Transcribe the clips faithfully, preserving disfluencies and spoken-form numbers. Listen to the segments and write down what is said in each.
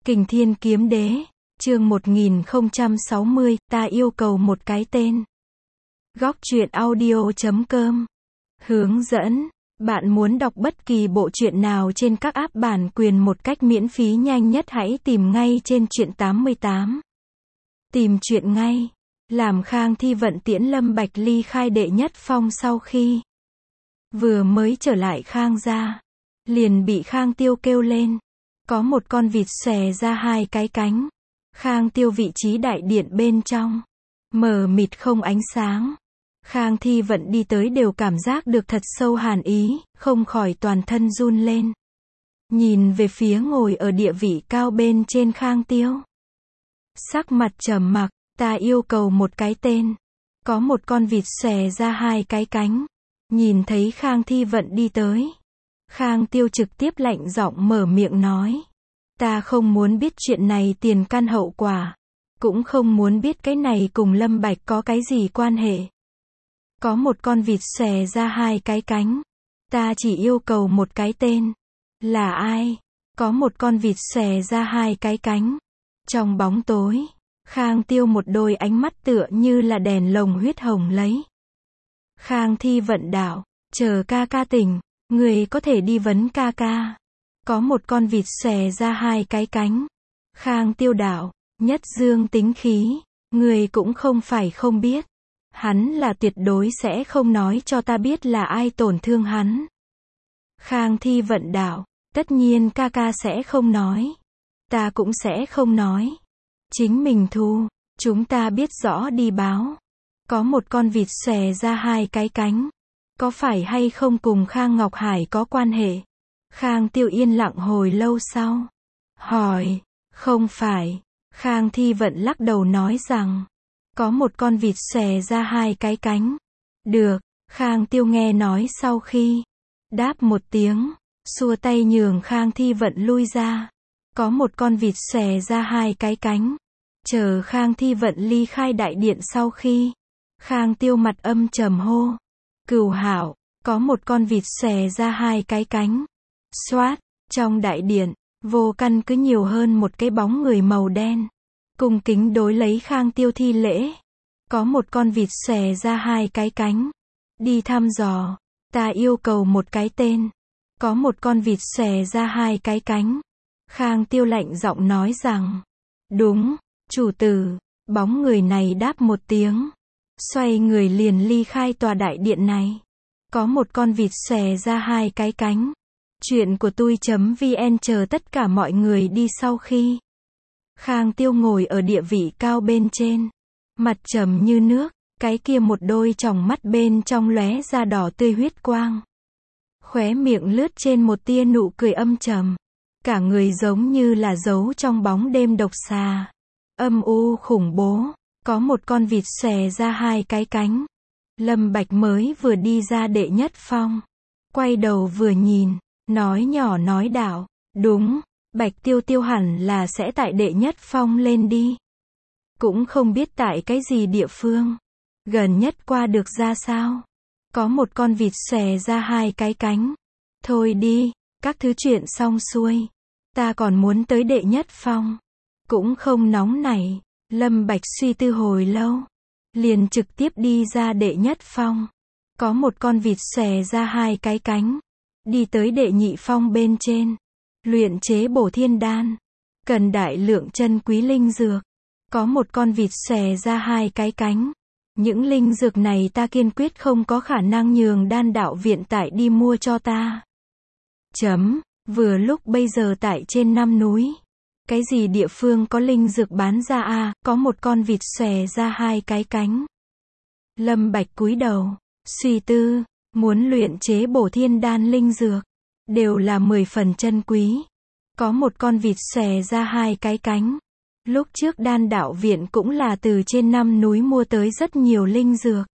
Kình Thiên Kiếm Đế, chương một nghìn không trăm sáu mươi, ta yêu cầu một cái tên. Góc truyện audio chấm com. Hướng dẫn, bạn muốn đọc bất kỳ bộ truyện nào trên các app bản quyền một cách miễn phí nhanh nhất hãy tìm ngay trên truyện tám mươi tám. Tìm truyện ngay. Làm Khang Thi Vận tiễn Lâm Bạch ly khai đệ nhất phong sau khi vừa mới trở lại Khang gia, liền bị Khang Tiêu kêu lên. Có một con vịt xòe ra hai cái cánh. Khang Tiêu vị trí đại điện bên trong, mờ mịt không ánh sáng. Khang Thi Vận đi tới đều cảm giác được thật sâu hàn ý, không khỏi toàn thân run lên. Nhìn về phía ngồi ở địa vị cao bên trên Khang Tiêu. Sắc mặt trầm mặc, ta yêu cầu một cái tên. Có một con vịt xòe ra hai cái cánh. Nhìn thấy Khang Thi Vận đi tới. Khang Tiêu trực tiếp lạnh giọng mở miệng nói. Ta không muốn biết chuyện này tiền căn hậu quả. Cũng không muốn biết cái này cùng Lâm Bạch có cái gì quan hệ. Có một con vịt xòe ra hai cái cánh. Ta chỉ yêu cầu một cái tên. Là ai? Có một con vịt xòe ra hai cái cánh. Trong bóng tối, Khang Tiêu một đôi ánh mắt tựa như là đèn lồng huyết hồng lấy. Khang Thi Vận đạo, chờ ca ca tỉnh, người có thể đi vấn ca ca. Có một con vịt xòe ra hai cái cánh. Khang Tiêu đạo, Nhất Dương tính khí, người cũng không phải không biết. Hắn là tuyệt đối sẽ không nói cho ta biết là ai tổn thương hắn. Khang Thi Vận đạo, tất nhiên ca ca sẽ không nói. Ta cũng sẽ không nói. Chính mình thu, chúng ta biết rõ đi báo. Có một con vịt xòe ra hai cái cánh. Có phải hay không cùng Khang Ngọc Hải có quan hệ? Khang Tiêu yên lặng hồi lâu sau. Hỏi, không phải. Khang Thi Vận lắc đầu nói rằng, có một con vịt xòe ra hai cái cánh. Được, Khang Tiêu nghe nói sau khi đáp một tiếng, xua tay nhường Khang Thi Vận lui ra. Có một con vịt xòe ra hai cái cánh. Chờ Khang Thi Vận ly khai đại điện sau khi Khang Tiêu mặt âm trầm hô. Cửu Hạo, có một con vịt xòe ra hai cái cánh. Xoát, trong đại điện, vô căn cứ nhiều hơn một cái bóng người màu đen. Cung kính đối lấy Khang Tiêu thi lễ. Có một con vịt xòe ra hai cái cánh. Đi thăm dò, ta yêu cầu một cái tên. Có một con vịt xòe ra hai cái cánh. Khang Tiêu lạnh giọng nói rằng, đúng, chủ tử. Bóng người này đáp một tiếng. Xoay người liền ly khai tòa đại điện này. Có một con vịt xòe ra hai cái cánh. Chuyện của tui.vn chờ tất cả mọi người đi sau khi Khang Tiêu ngồi ở địa vị cao bên trên. Mặt trầm như nước, cái kia một đôi tròng mắt bên trong lóe ra đỏ tươi huyết quang. Khóe miệng lướt trên một tia nụ cười âm trầm. Cả người giống như là giấu trong bóng đêm độc xà. Âm u khủng bố. Có một con vịt xòe ra hai cái cánh. Lâm Bạch mới vừa đi ra đệ nhất phong. Quay đầu vừa nhìn, nói nhỏ nói đạo, đúng, Bạch Tiêu Tiêu hẳn là sẽ tại đệ nhất phong lên đi. Cũng không biết tại cái gì địa phương. Gần nhất qua được ra sao. Có một con vịt xòe ra hai cái cánh. Thôi đi, các thứ chuyện xong xuôi. Ta còn muốn tới đệ nhất phong. Cũng không nóng nảy. Lâm Bạch suy tư hồi lâu. Liền trực tiếp đi ra đệ nhất phong. Có một con vịt xòe ra hai cái cánh. Đi tới đệ nhị phong bên trên. Luyện chế bổ thiên đan. Cần đại lượng chân quý linh dược. Có một con vịt xòe ra hai cái cánh. Những linh dược này ta kiên quyết không có khả năng nhường đan đạo viện tại đi mua cho ta. Chấm, vừa lúc bây giờ tại trên năm núi. Cái gì địa phương có linh dược bán ra a? À, có một con vịt xòe ra hai cái cánh. Lâm Bạch cúi đầu, suy tư, muốn luyện chế bổ thiên đan linh dược, đều là mười phần chân quý. Có một con vịt xòe ra hai cái cánh. Lúc trước đan đạo viện cũng là từ trên năm núi mua tới rất nhiều linh dược.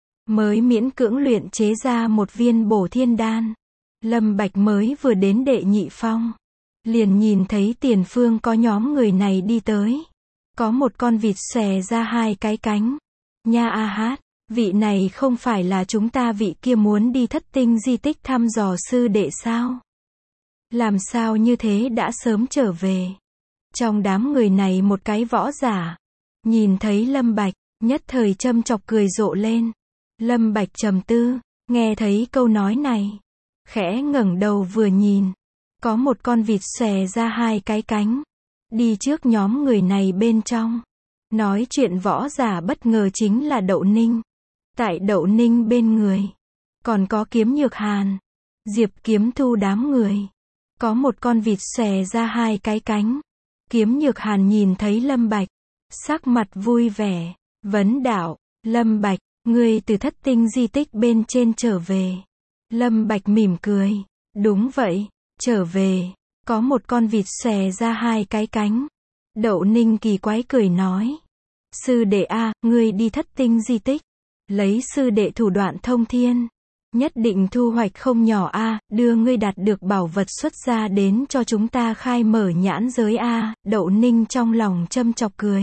Mới miễn cưỡng luyện chế ra một viên bổ thiên đan. Lâm Bạch mới vừa đến đệ nhị phong. Liền nhìn thấy tiền phương có nhóm người này đi tới. Có một con vịt xòe ra hai cái cánh. Nha a hát, vị này không phải là chúng ta vị kia muốn đi thất tinh di tích thăm dò sư đệ sao? Làm sao như thế đã sớm trở về? Trong đám người này một cái võ giả, nhìn thấy Lâm Bạch, nhất thời châm chọc cười rộ lên. Lâm Bạch trầm tư, nghe thấy câu nói này, khẽ ngẩng đầu vừa nhìn, có một con vịt xòe ra hai cái cánh, đi trước nhóm người này bên trong. Nói chuyện võ giả bất ngờ chính là Đậu Ninh. Tại Đậu Ninh bên người, còn có Kiếm Nhược Hàn, Diệp Kiếm Thu đám người. Có một con vịt xòe ra hai cái cánh. Kiếm Nhược Hàn nhìn thấy Lâm Bạch, sắc mặt vui vẻ, vấn đạo, Lâm Bạch, ngươi từ thất tinh di tích bên trên trở về. Lâm Bạch mỉm cười, đúng vậy, trở về, có một con vịt xòe ra hai cái cánh. Đậu Ninh kỳ quái cười nói, sư đệ a, ngươi đi thất tinh di tích, lấy sư đệ thủ đoạn thông thiên, nhất định thu hoạch không nhỏ a, đưa ngươi đạt được bảo vật xuất ra đến cho chúng ta khai mở nhãn giới a. Đậu Ninh trong lòng châm chọc cười.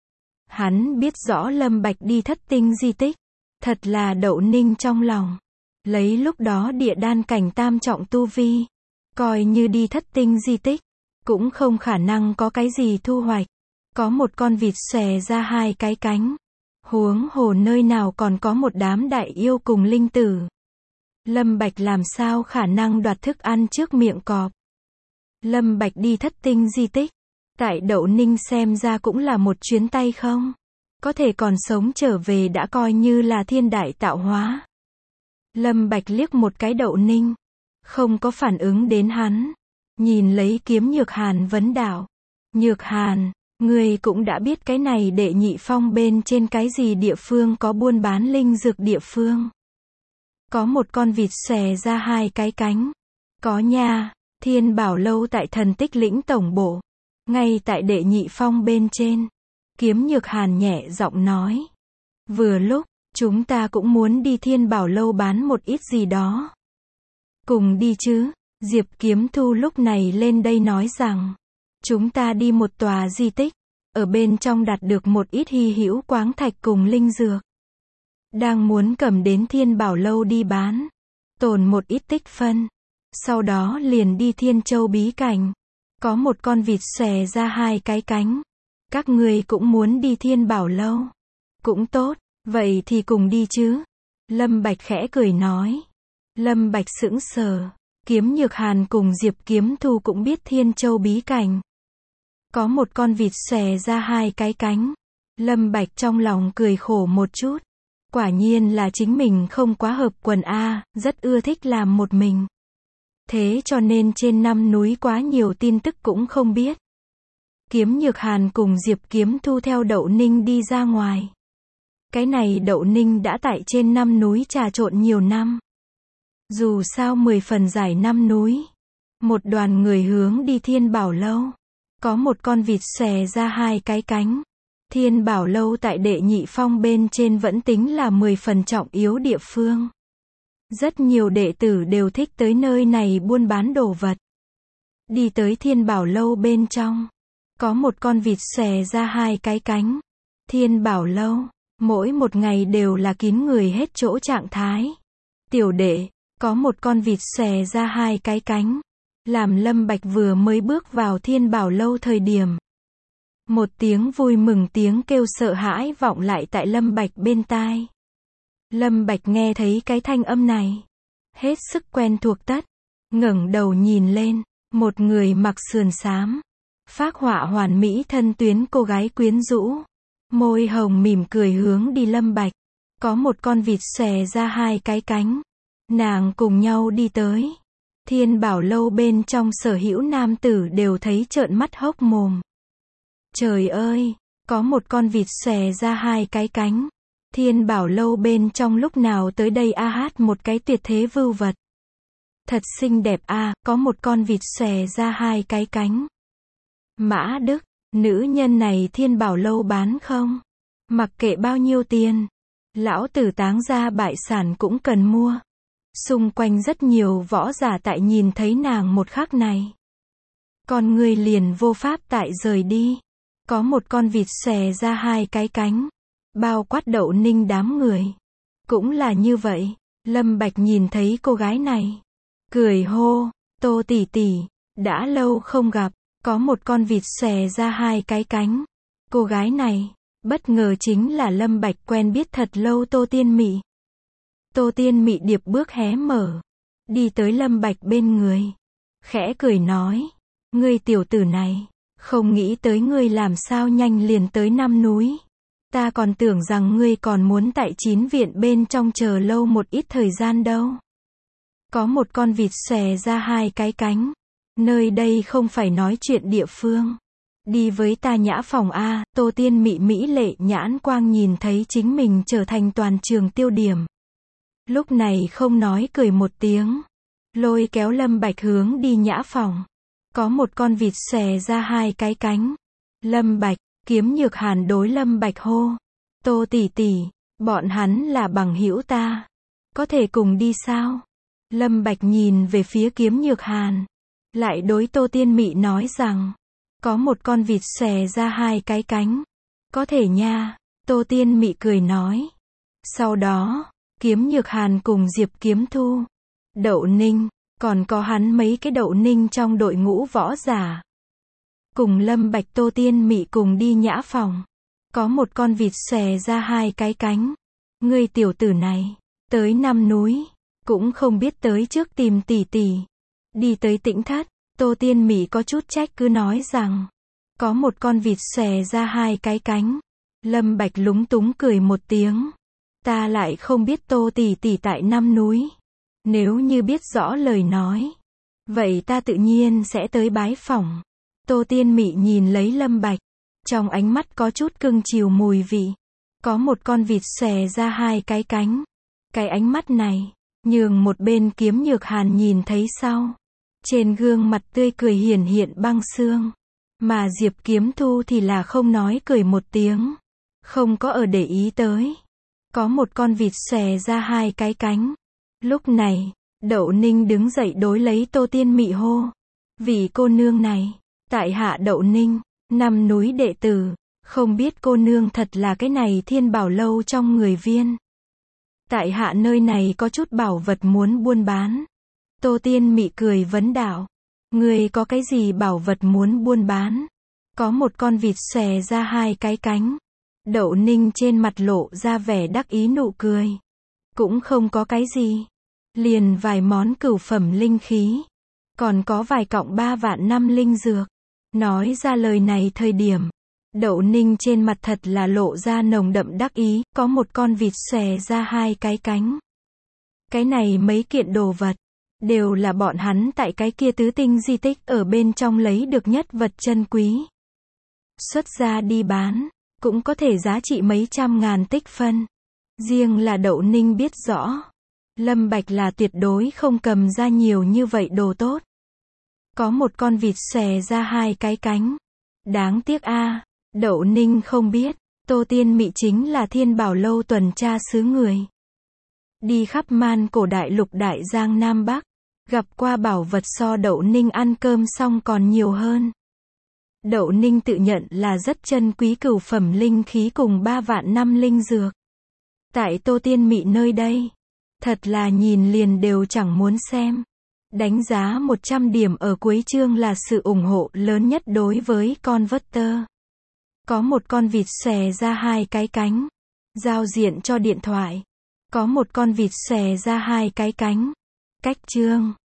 Hắn biết rõ Lâm Bạch đi thất tinh di tích, thật là Đậu Ninh trong lòng. Lấy lúc đó địa đan cảnh tam trọng tu vi, coi như đi thất tinh di tích, cũng không khả năng có cái gì thu hoạch. Có một con vịt xòe ra hai cái cánh. Huống hồ nơi nào còn có một đám đại yêu cùng linh tử. Lâm Bạch làm sao khả năng đoạt thức ăn trước miệng cọp. Lâm Bạch đi thất tinh di tích, tại Đậu Ninh xem ra cũng là một chuyến tay không. Có thể còn sống trở về đã coi như là thiên đại tạo hóa. Lâm Bạch liếc một cái Đậu Ninh, không có phản ứng đến hắn. Nhìn lấy Kiếm Nhược Hàn vấn đạo. Nhược Hàn, ngươi cũng đã biết cái này Đệ Nhị Phong bên trên cái gì địa phương có buôn bán linh dược địa phương. Có một con vịt xòe ra hai cái cánh. Có nha, Thiên Bảo Lâu tại Thần Tích Lĩnh tổng bộ. Ngay tại Đệ Nhị Phong bên trên. Kiếm Nhược Hàn nhẹ giọng nói. Vừa lúc, chúng ta cũng muốn đi Thiên Bảo Lâu bán một ít gì đó. Cùng đi chứ, Diệp Kiếm Thu lúc này lên đây nói rằng. Chúng ta đi một tòa di tích, ở bên trong đạt được một ít hy hữu quáng thạch cùng linh dược. Đang muốn cầm đến Thiên Bảo Lâu đi bán, tồn một ít tích phân. Sau đó liền đi Thiên Châu bí cảnh. Có một con vịt xòe ra hai cái cánh. Các ngươi cũng muốn đi Thiên Bảo Lâu. Cũng tốt, vậy thì cùng đi chứ. Lâm Bạch khẽ cười nói. Lâm Bạch sững sờ. Kiếm Nhược Hàn cùng Diệp Kiếm Thu cũng biết Thiên Châu bí cảnh. Có một con vịt xòe ra hai cái cánh. Lâm Bạch trong lòng cười khổ một chút. Quả nhiên là chính mình không quá hợp quần a, rất ưa thích làm một mình. Thế cho nên trên năm núi quá nhiều tin tức cũng không biết. Kiếm Nhược Hàn cùng Diệp Kiếm Thu theo Đậu Ninh đi ra ngoài. Cái này Đậu Ninh đã tại trên năm núi trà trộn nhiều năm. Dù sao mười phần giải năm núi. Một đoàn người hướng đi Thiên Bảo Lâu. Có một con vịt xòe ra hai cái cánh. Thiên Bảo Lâu tại Đệ Nhị Phong bên trên vẫn tính là mười phần trọng yếu địa phương. Rất nhiều đệ tử đều thích tới nơi này buôn bán đồ vật. Đi tới Thiên Bảo Lâu bên trong. Có một con vịt xòe ra hai cái cánh. Thiên Bảo Lâu, mỗi một ngày đều là kín người hết chỗ trạng thái. Tiểu đệ, có một con vịt xòe ra hai cái cánh. Làm Lâm Bạch vừa mới bước vào Thiên Bảo Lâu thời điểm. Một tiếng vui mừng tiếng kêu sợ hãi vọng lại tại Lâm Bạch bên tai. Lâm Bạch nghe thấy cái thanh âm này. Hết sức quen thuộc tất. Ngẩng đầu nhìn lên. Một người mặc sườn xám. Phác họa hoàn mỹ thân tuyến cô gái quyến rũ. Môi hồng mỉm cười hướng đi Lâm Bạch. Có một con vịt xòe ra hai cái cánh. Nàng cùng nhau đi tới. Thiên Bảo Lâu bên trong sở hữu nam tử đều thấy trợn mắt hốc mồm. Trời ơi, có một con vịt xòe ra hai cái cánh. Thiên Bảo Lâu bên trong lúc nào tới đây a hát một cái tuyệt thế vưu vật. Thật xinh đẹp a, có một con vịt xòe ra hai cái cánh. Mã Đức, nữ nhân này Thiên Bảo Lâu bán không? Mặc kệ bao nhiêu tiền, lão tử táng ra bại sản cũng cần mua. Xung quanh rất nhiều võ giả tại nhìn thấy nàng một khắc này. Con người liền vô pháp tại rời đi. Có một con vịt xòe ra hai cái cánh. Bao quát Đậu Ninh đám người. Cũng là như vậy. Lâm Bạch nhìn thấy cô gái này. Cười hô, Tô tỷ tỷ, đã lâu không gặp. Có một con vịt xòe ra hai cái cánh. Cô gái này, bất ngờ chính là Lâm Bạch quen biết thật lâu Tô Tiên Mị. Tô Tiên Mị điệp bước hé mở, đi tới Lâm Bạch bên người, khẽ cười nói, ngươi tiểu tử này, không nghĩ tới ngươi làm sao nhanh liền tới Nam núi. Ta còn tưởng rằng ngươi còn muốn tại Chín viện bên trong chờ lâu một ít thời gian đâu. Có một con vịt xòe ra hai cái cánh. Nơi đây không phải nói chuyện địa phương. Đi với ta nhã phòng a. Tô Tiên Mị mỹ lệ nhãn quang nhìn thấy chính mình trở thành toàn trường tiêu điểm. Lúc này không nói cười một tiếng, lôi kéo Lâm Bạch hướng đi nhã phòng. Có một con vịt xòe ra hai cái cánh. Lâm Bạch, Kiếm Nhược Hàn đối Lâm Bạch hô, Tô tỷ tỷ, bọn hắn là bằng hữu ta, có thể cùng đi sao? Lâm Bạch nhìn về phía Kiếm Nhược Hàn, lại đối Tô Tiên Mị nói rằng, có một con vịt xòe ra hai cái cánh, có thể nha. Tô Tiên Mị cười nói. Sau đó, Kiếm Nhược Hàn cùng Diệp Kiếm Thu, Đậu Ninh, còn có hắn mấy cái Đậu Ninh trong đội ngũ võ giả, cùng Lâm Bạch Tô Tiên Mị cùng đi nhã phòng. Có một con vịt xòe ra hai cái cánh. Ngươi tiểu tử này, tới Năm núi, cũng không biết tới trước tìm tỷ tỷ. Đi tới Tĩnh Thất, Tô Tiên Mị có chút trách cứ nói rằng, có một con vịt xòe ra hai cái cánh. Lâm Bạch lúng túng cười một tiếng. Ta lại không biết Tô tỷ tỷ tại Năm núi. Nếu như biết rõ lời nói, vậy ta tự nhiên sẽ tới bái phỏng. Tô Tiên Mị nhìn lấy Lâm Bạch, trong ánh mắt có chút cưng chiều mùi vị. Có một con vịt xòe ra hai cái cánh. Cái ánh mắt này, nhường một bên Kiếm Nhược Hàn nhìn thấy sau, trên gương mặt tươi cười hiển hiện băng xương. Mà Diệp Kiếm Thu thì là không nói cười một tiếng, không có ở để ý tới. Có một con vịt xòe ra hai cái cánh. Lúc này, Đậu Ninh đứng dậy đối lấy Tô Tiên Mị hô, vì cô nương này, tại hạ Đậu Ninh, Năm núi đệ tử, không biết cô nương thật là cái này Thiên Bảo lâu trong người viên. Tại hạ nơi này có chút bảo vật muốn buôn bán. Tô Tiên Mị cười vấn đạo, ngươi có cái gì bảo vật muốn buôn bán? Có một con vịt xòe ra hai cái cánh. Đậu Ninh trên mặt lộ ra vẻ đắc ý nụ cười. Cũng không có cái gì, liền vài món cửu phẩm linh khí, còn có vài cọng ba vạn năm linh dược. Nói ra lời này thời điểm, Đậu Ninh trên mặt thật là lộ ra nồng đậm đắc ý. Có một con vịt xòe ra hai cái cánh. Cái này mấy kiện đồ vật, đều là bọn hắn tại cái kia tứ tinh di tích ở bên trong lấy được nhất vật chân quý. Xuất ra đi bán, cũng có thể giá trị mấy trăm ngàn tích phân. Riêng là Đậu Ninh biết rõ, Lâm Bạch là tuyệt đối không cầm ra nhiều như vậy đồ tốt. Có một con vịt xòe ra hai cái cánh. Đáng tiếc a, Đậu Ninh không biết, Tô Tiên Mị chính là Thiên Bảo lâu tuần tra sứ người. Đi khắp man cổ đại lục đại giang Nam Bắc, gặp qua bảo vật so Đậu Ninh ăn cơm xong còn nhiều hơn. Đậu Ninh tự nhận là rất chân quý cửu phẩm linh khí cùng ba vạn năm linh dược. Tại Tô Tiên Mị nơi đây, thật là nhìn liền đều chẳng muốn xem. Đánh giá một trăm điểm ở cuối chương là sự ủng hộ lớn nhất đối với con Converter. Có một con vịt xòe ra hai cái cánh. Giao diện cho điện thoại. Có một con vịt xòe ra hai cái cánh. Cách chương